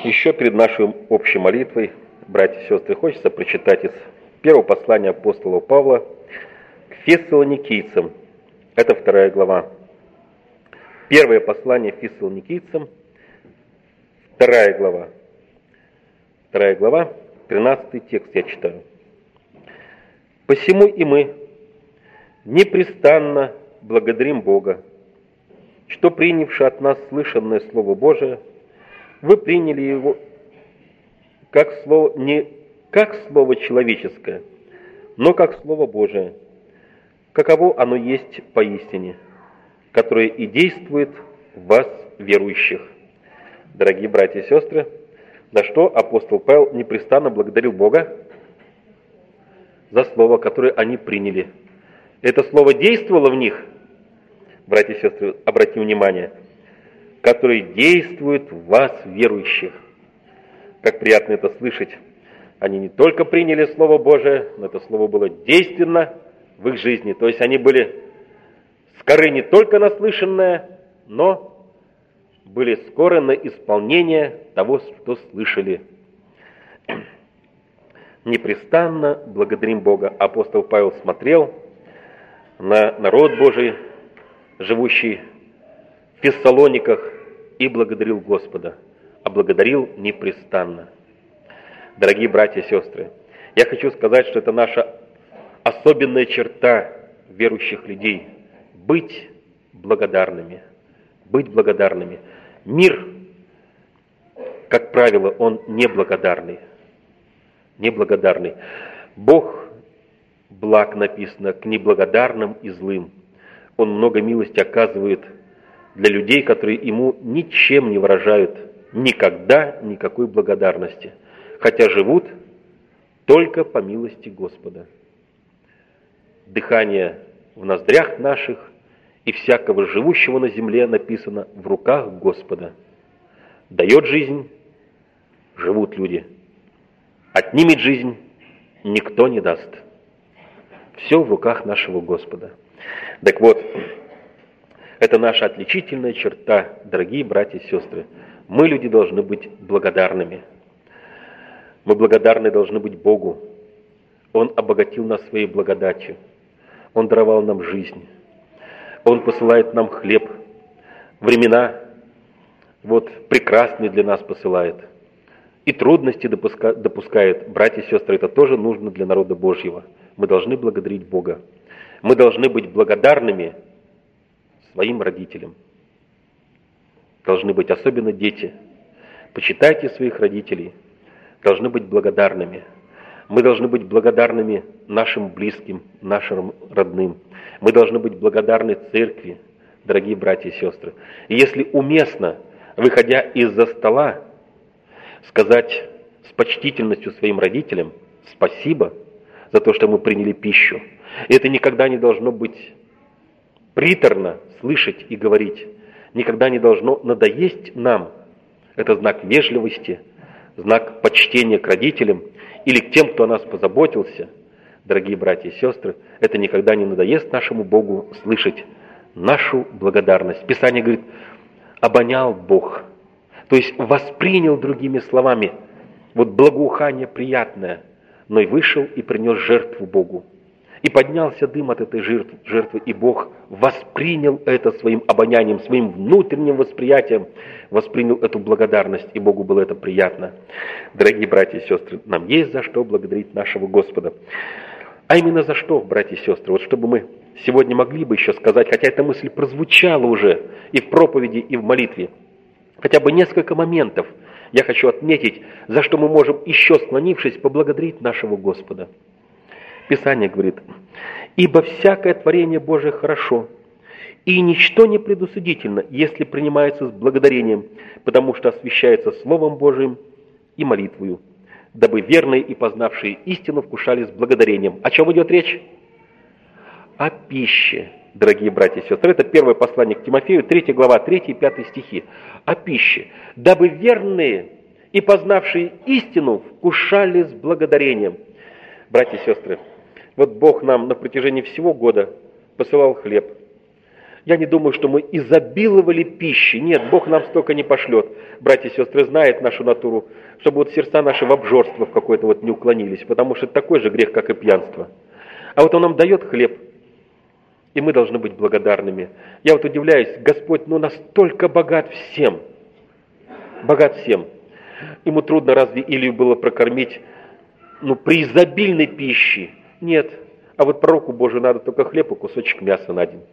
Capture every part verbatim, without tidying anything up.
Еще перед нашей общей молитвой, братья и сестры, хочется прочитать из первого послания апостола Павла к фессалоникийцам. Это вторая глава. Первое послание фессалоникийцам, вторая глава. Вторая глава, тринадцатый текст я читаю. «Посему и мы непрестанно благодарим Бога, что, принявши от нас слышанное Слово Божие, вы приняли его как слово, не как слово человеческое, но как Слово Божие, каково оно есть поистине, которое и действует в вас, верующих». Дорогие братья и сестры, за что апостол Павел непрестанно благодарил Бога? За слово, которое они приняли. Это слово действовало в них, братья и сестры, обратим внимание, который действует в вас, верующих. Как приятно это слышать. Они не только приняли Слово Божие, но это Слово было действенно в их жизни. То есть они были скоры не только на слышанное, но были скоры на исполнение того, что слышали. Непрестанно благодарим Бога. Апостол Павел смотрел на народ Божий, живущий в Фессалониках, и благодарил Господа, а благодарил непрестанно. Дорогие братья и сестры, я хочу сказать, что это наша особенная черта верующих людей – быть благодарными. Быть благодарными. Мир, как правило, он неблагодарный. Неблагодарный. Бог благ, написано, к неблагодарным и злым. Он много милости оказывает для людей, которые ему ничем не выражают никогда никакой благодарности, хотя живут только по милости Господа. Дыхание в ноздрях наших и всякого живущего на земле написано в руках Господа. Дает жизнь, живут люди. Отнимет жизнь, никто не даст. Все в руках нашего Господа. Так вот, это наша отличительная черта, дорогие братья и сестры. Мы, люди, должны быть благодарными. Мы благодарны должны быть Богу. Он обогатил нас своей благодатью. Он даровал нам жизнь. Он посылает нам хлеб. Времена вот прекрасные для нас посылает. И трудности допуска, допускает. Братья и сестры, это тоже нужно для народа Божьего. Мы должны благодарить Бога. Мы должны быть благодарными своим родителям. Должны быть особенно дети. Почитайте своих родителей. Должны быть благодарными. Мы должны быть благодарными нашим близким, нашим родным. Мы должны быть благодарны церкви, дорогие братья и сестры. И если уместно, выходя из-за стола, сказать с почтительностью своим родителям спасибо за то, что мы приняли пищу. И это никогда не должно быть приторно слышать и говорить. Никогда не должно надоесть нам. Это знак вежливости, знак почтения к родителям или к тем, кто о нас позаботился. Дорогие братья и сестры, это никогда не надоест нашему Богу слышать нашу благодарность. Писание говорит, обонял Бог. То есть воспринял, другими словами, вот благоухание приятное, но и вышел и принес жертву Богу. И поднялся дым от этой жертвы, и Бог воспринял это своим обонянием, своим внутренним восприятием, воспринял эту благодарность, и Богу было это приятно. Дорогие братья и сестры, нам есть за что благодарить нашего Господа. А именно за что, братья и сестры, вот чтобы мы сегодня могли бы еще сказать, хотя эта мысль прозвучала уже и в проповеди, и в молитве, хотя бы несколько моментов я хочу отметить, за что мы можем, еще склонившись, поблагодарить нашего Господа. Писание говорит, «Ибо всякое творение Божие хорошо, и ничто не предусудительно, если принимается с благодарением, потому что освящается Словом Божиим и молитвою, дабы верные и познавшие истину вкушали с благодарением». О чем идет речь? О пище, дорогие братья и сестры. Это первое послание к Тимофею, третья глава, третий и пятый стихи. О пище. «Дабы верные и познавшие истину вкушали с благодарением». Братья и сестры, вот Бог нам на протяжении всего года посылал хлеб. Я не думаю, что мы изобиловали пищей. Нет, Бог нам столько не пошлет. Братья и сестры, знает нашу натуру, чтобы вот сердца наши в обжорство в какое-то вот не уклонились, потому что это такой же грех, как и пьянство. А вот Он нам дает хлеб, и мы должны быть благодарными. Я вот удивляюсь, Господь, ну настолько богат всем, богат всем. Ему трудно разве Илью было прокормить, ну, при изобильной пище? Нет. А вот пророку Божию надо только хлеб и кусочек мяса на день.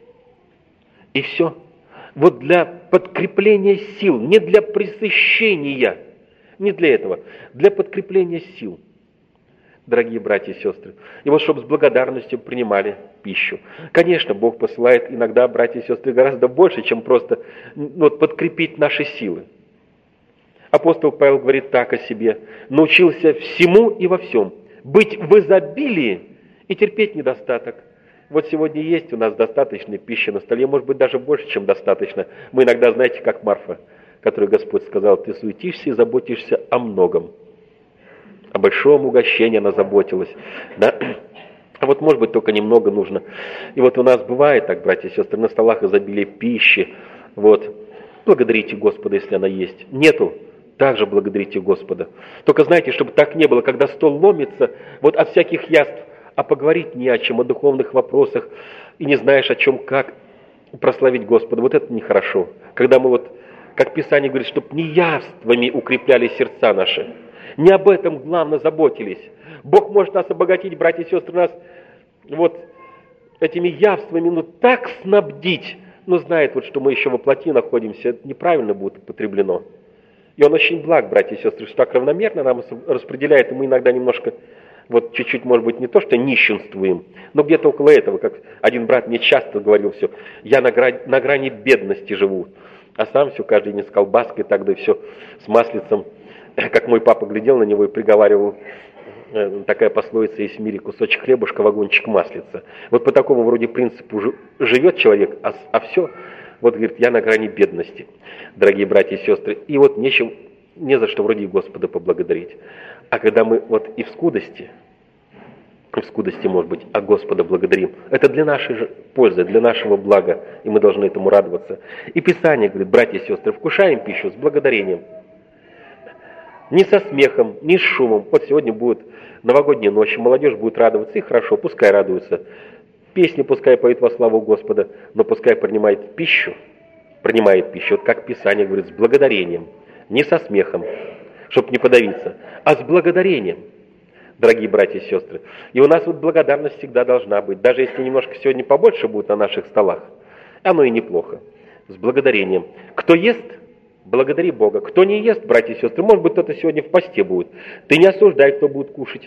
И все. Вот для подкрепления сил, не для пресыщения, не для этого, для подкрепления сил. Дорогие братья и сестры, и вот чтобы с благодарностью принимали пищу. Конечно, Бог посылает иногда, братья и сестры, гораздо больше, чем просто ну, вот, подкрепить наши силы. Апостол Павел говорит так о себе: научился всему и во всем, быть в изобилии и терпеть недостаток. Вот сегодня есть у нас достаточно пищи на столе, может быть, даже больше, чем достаточно. Мы иногда, знаете, как Марфа, которой Господь сказал: ты суетишься и заботишься о многом. О большом угощении она заботилась. Да? А вот, может быть, только немного нужно. И вот у нас бывает так, братья и сестры, на столах изобилие пищи. Вот. Благодарите Господа, если она есть. Нету, также благодарите Господа. Только знаете, чтобы так не было, когда стол ломится, вот от всяких яств, а поговорить не о чем, о духовных вопросах, и не знаешь, о чем, как прославить Господа. Вот это нехорошо. Когда мы вот, как Писание говорит, чтобы не явствами укрепляли сердца наши, не об этом главное заботились. Бог может нас обогатить, братья и сестры, нас вот этими явствами, ну так снабдить, но знает, вот, что мы еще во плоти находимся, это неправильно будет употреблено. И Он очень благ, братья и сестры, что так равномерно нам распределяет, и мы иногда немножко, вот чуть-чуть, может быть, не то, что нищенствуем, но где-то около этого, как один брат мне часто говорил все, я на грани, на грани бедности живу, а сам все каждый день с колбаской, тогда все с маслицем. Как мой папа глядел на него и приговаривал, такая пословица есть в мире: кусочек хлебушка, вагончик маслица. Вот по такому вроде принципу живет человек, а, а все, вот говорит, я на грани бедности, дорогие братья и сестры. И вот нечем, не за что вроде Господа поблагодарить. А когда мы вот и в скудости, в скудости, может быть, а Господа благодарим, это для нашей же пользы, для нашего блага, и мы должны этому радоваться. И Писание говорит: братья и сестры, вкушаем пищу с благодарением. Не со смехом, не с шумом. Вот сегодня будет новогодняя ночь, молодежь будет радоваться, и хорошо, пускай радуются. Песни пускай поют во славу Господа, но пускай принимает пищу, принимает пищу, вот как Писание говорит, с благодарением, не со смехом, чтобы не подавиться, а с благодарением, дорогие братья и сестры. И у нас вот благодарность всегда должна быть, даже если немножко сегодня побольше будет на наших столах, оно и неплохо, с благодарением. Кто ест, благодари Бога. Кто не ест, братья и сестры, может быть, кто-то сегодня в посте будет. Ты не осуждай, кто будет кушать.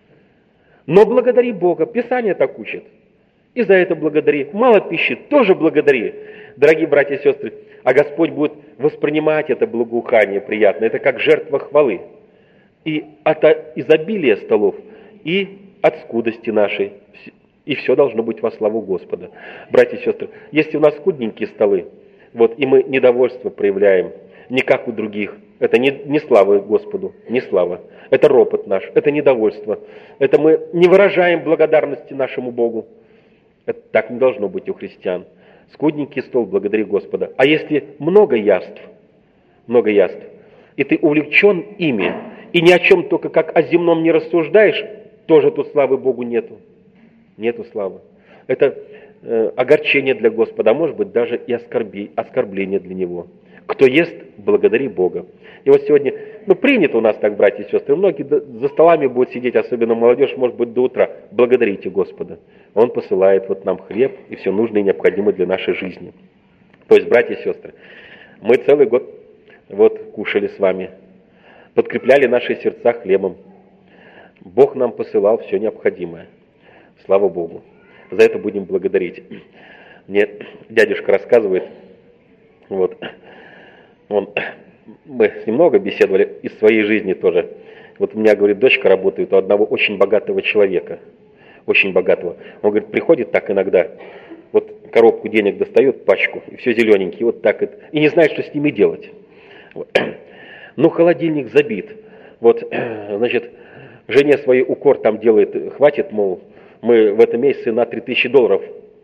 Но благодари Бога. Писание так учит. И за это благодари. Мало пищи, тоже благодари. Дорогие братья и сестры, а Господь будет воспринимать это благоухание приятно. Это как жертва хвалы. И от изобилия столов, и от скудости нашей. И все должно быть во славу Господа. Братья и сестры, если у нас скудненькие столы, вот, и мы недовольство проявляем, не как у других. Это не, не слава Господу, не слава. Это ропот наш, это недовольство. Это мы не выражаем благодарности нашему Богу. Это так не должно быть у христиан. Скудненький стол, благодари Господа. А если много яств, много яств, и ты увлечен ими, и ни о чем только как о земном не рассуждаешь, тоже тут славы Богу нету. Нету славы. Это э, огорчение для Господа, а может быть даже и оскорби, оскорбление для Него. Кто ест, благодари Бога. И вот сегодня, ну принято у нас так, братья и сестры, многие за столами будут сидеть, особенно молодежь, может быть, до утра. Благодарите Господа. Он посылает вот нам хлеб и все нужное и необходимое для нашей жизни. То есть, братья и сестры, мы целый год вот кушали с вами, подкрепляли наши сердца хлебом. Бог нам посылал все необходимое. Слава Богу. За это будем благодарить. Мне дядюшка рассказывает, вот, он, мы с ним много беседовали из своей жизни тоже. Вот у меня, говорит, дочка работает у одного очень богатого человека. Очень богатого. Он, говорит, приходит так иногда, вот коробку денег достает, пачку, и все зелененький, вот так это, и не знает, что с ними делать. Вот. Ну, холодильник забит. Вот, значит, жене своей укор там делает, хватит, мол, мы в этом месяце на три тысячи долларов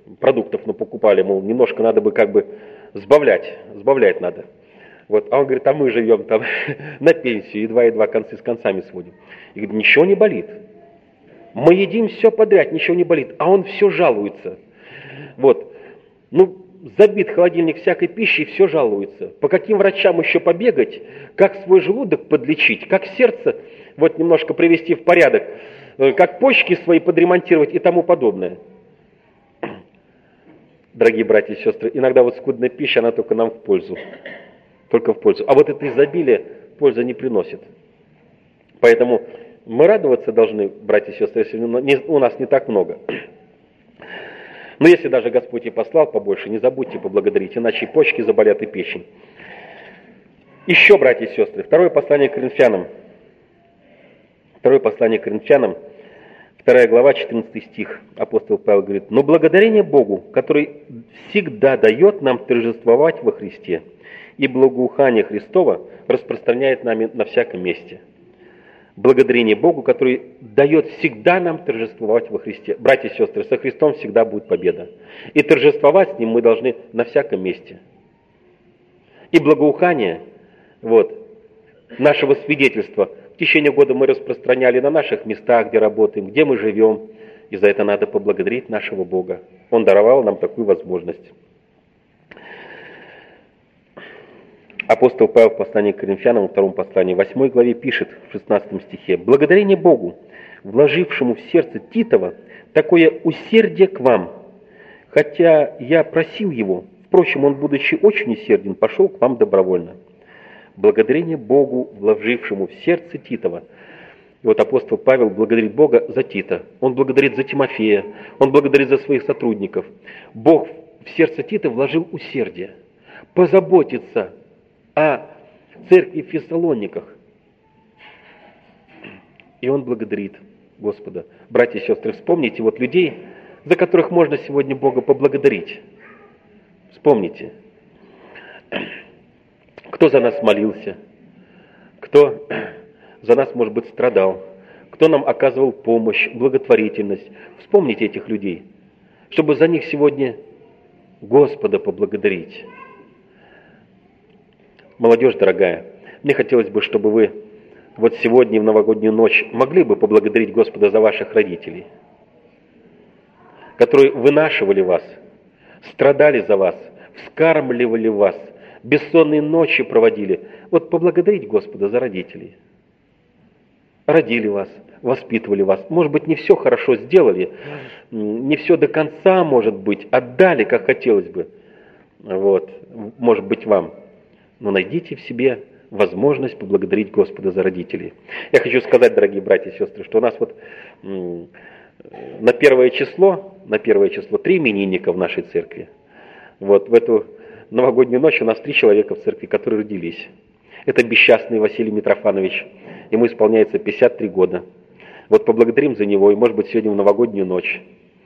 продуктов ну, покупали, мол, немножко надо бы как бы сбавлять, сбавлять надо. Вот. А он говорит, а мы живем там на пенсию, едва-едва концы с концами сводим. И говорит, ничего не болит. Мы едим все подряд, ничего не болит. А он все жалуется. Вот. Ну, забит холодильник всякой пищей, все жалуется. По каким врачам еще побегать, как свой желудок подлечить, как сердце вот немножко привести в порядок, как почки свои подремонтировать и тому подобное. Дорогие братья и сестры, иногда вот скудная пища, она только нам в пользу. Только в пользу. А вот это изобилие пользы не приносит. Поэтому мы радоваться должны, братья и сестры, если у нас не так много. Но если даже Господь и послал побольше, не забудьте поблагодарить, иначе и почки заболят, и печень. Еще, братья и сестры, второе послание к Коринфянам. Второе послание к Коринфянам, вторая глава, четырнадцатый стих. Апостол Павел говорит, «Но благодарение Богу, который всегда дает нам торжествовать во Христе, и благоухание Христова распространяет нами на всяком месте». Благодарение Богу, который дает всегда нам торжествовать во Христе. Братья и сестры, со Христом всегда будет победа. И торжествовать с Ним мы должны на всяком месте. И благоухание вот, нашего свидетельства в течение года мы распространяли на наших местах, где работаем, где мы живем. И за это надо поблагодарить нашего Бога. Он даровал нам такую возможность. Апостол Павел в послании к Коринфянам, во втором послании, восьмой главе пишет в шестнадцатом стихе: «Благодарение Богу, вложившему в сердце Титова такое усердие к вам, хотя я просил его, впрочем, он, будучи очень усерден, пошел к вам добровольно». Благодарение Богу, вложившему в сердце Титова. И вот апостол Павел благодарит Бога за Тита, он благодарит за Тимофея, он благодарит за своих сотрудников. Бог в сердце Тита вложил усердие, позаботиться о церкви в Фессалониках. И он благодарит Господа. Братья и сестры, вспомните вот людей, за которых можно сегодня Бога поблагодарить. Вспомните. Кто за нас молился, кто за нас, может быть, страдал, кто нам оказывал помощь, благотворительность. Вспомните этих людей, чтобы за них сегодня Господа поблагодарить. Молодежь дорогая, мне хотелось бы, чтобы вы вот сегодня в новогоднюю ночь могли бы поблагодарить Господа за ваших родителей, которые вынашивали вас, страдали за вас, вскармливали вас, бессонные ночи проводили. Вот поблагодарить Господа за родителей. Родили вас, воспитывали вас. Может быть, не все хорошо сделали, не все до конца, может быть, отдали, как хотелось бы. Вот, может быть, вам. Но найдите в себе возможность поблагодарить Господа за родителей. Я хочу сказать, дорогие братья и сестры, что у нас вот на первое число, на первое число три именинника в нашей церкви. Вот в эту новогоднюю ночь у нас три человека в церкви, которые родились. Это бесчастный Василий Митрофанович, ему исполняется пятьдесят три года. Вот поблагодарим за него, и, может быть, сегодня в новогоднюю ночь.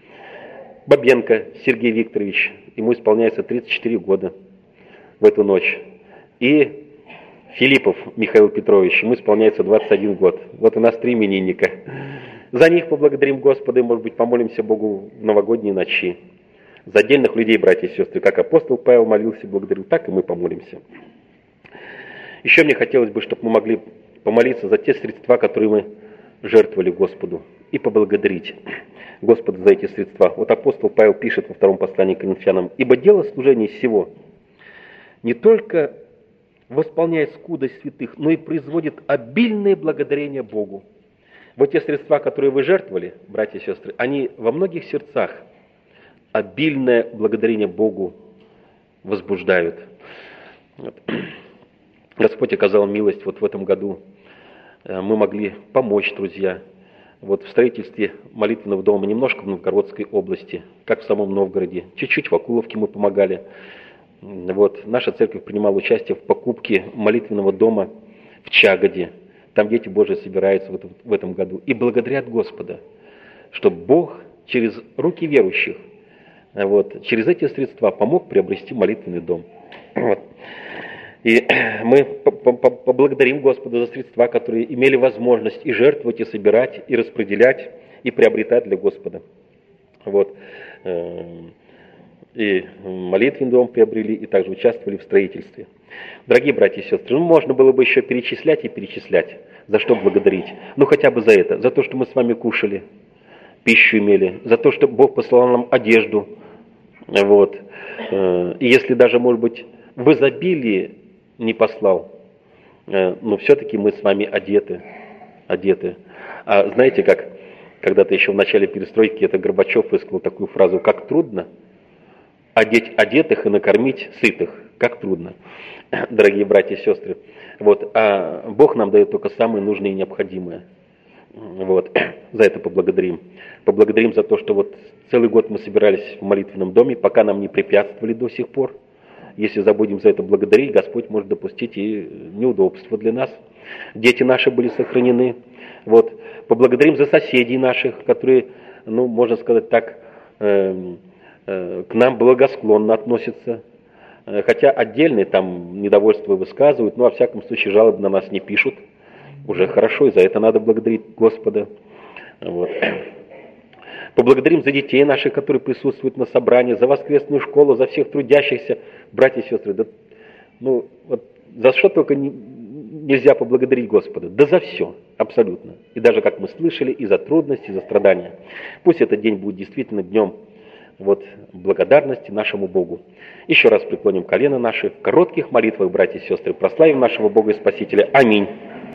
Бабенко Сергей Викторович, ему исполняется тридцать четыре года в эту ночь. И Филиппов Михаил Петрович, ему исполняется двадцать один год. Вот у нас три именинника. За них поблагодарим Господа, и, может быть, помолимся Богу в новогодние ночи. За отдельных людей, братья и сестры, как апостол Павел молился, благодарил, так и мы помолимся. Еще мне хотелось бы, чтобы мы могли помолиться за те средства, которые мы жертвовали Господу, и поблагодарить Господа за эти средства. Вот апостол Павел пишет во втором послании к Коринфянам: «Ибо дело служения сего не только восполняет скудость святых, но и производит обильное благодарение Богу». Вот те средства, которые вы жертвовали, братья и сестры, они во многих сердцах обильное благодарение Богу возбуждают. Вот. Господь оказал милость вот в этом году. Мы могли помочь, друзья, вот в строительстве молитвенного дома немножко в Новгородской области, как в самом Новгороде. Чуть-чуть в Окуловке мы помогали. Вот. Наша церковь принимала участие в покупке молитвенного дома в Чагоде. Там дети Божии собираются в этом, в этом году и благодарят Господа, что Бог через руки верующих, вот, через эти средства помог приобрести молитвенный дом. Вот. И мы поблагодарим Господа за средства, которые имели возможность и жертвовать, и собирать, и распределять, и приобретать для Господа. Вот. и молитвенный дом приобрели, и также участвовали в строительстве. Дорогие братья и сестры, ну, можно было бы еще перечислять и перечислять, за что благодарить. Ну, хотя бы за это, за то, что мы с вами кушали, пищу имели, за то, что Бог послал нам одежду. Вот. И если даже, может быть, в изобилии не послал, но все-таки мы с вами одеты. одеты. А знаете, как когда-то еще в начале перестройки это Горбачев высказал такую фразу: «Как трудно одеть одетых и накормить сытых». Как трудно, дорогие братья и сестры. Вот. А Бог нам дает только самое нужное и необходимое. Вот. За это поблагодарим. Поблагодарим за то, что вот целый год мы собирались в молитвенном доме, пока нам не препятствовали до сих пор. Если забудем за это благодарить, Господь может допустить и неудобства для нас. Дети наши были сохранены. Вот. Поблагодарим за соседей наших, которые, ну, можно сказать так, э, э, к нам благосклонно относятся. Хотя отдельные там недовольства высказывают, но во всяком случае жалобы на нас не пишут. Уже хорошо, и за это надо благодарить Господа. Вот. Поблагодарим за детей наших, которые присутствуют на собрании, за воскресную школу, за всех трудящихся, братья и сестры. Да, ну, вот, за что только не, нельзя поблагодарить Господа? Да за все, абсолютно. И даже, как мы слышали, и за трудности, и за страдания. Пусть этот день будет действительно днем вот, благодарности нашему Богу. Еще раз преклоним колено наши в коротких молитвах, братья и сестры, прославим нашего Бога и Спасителя. Аминь.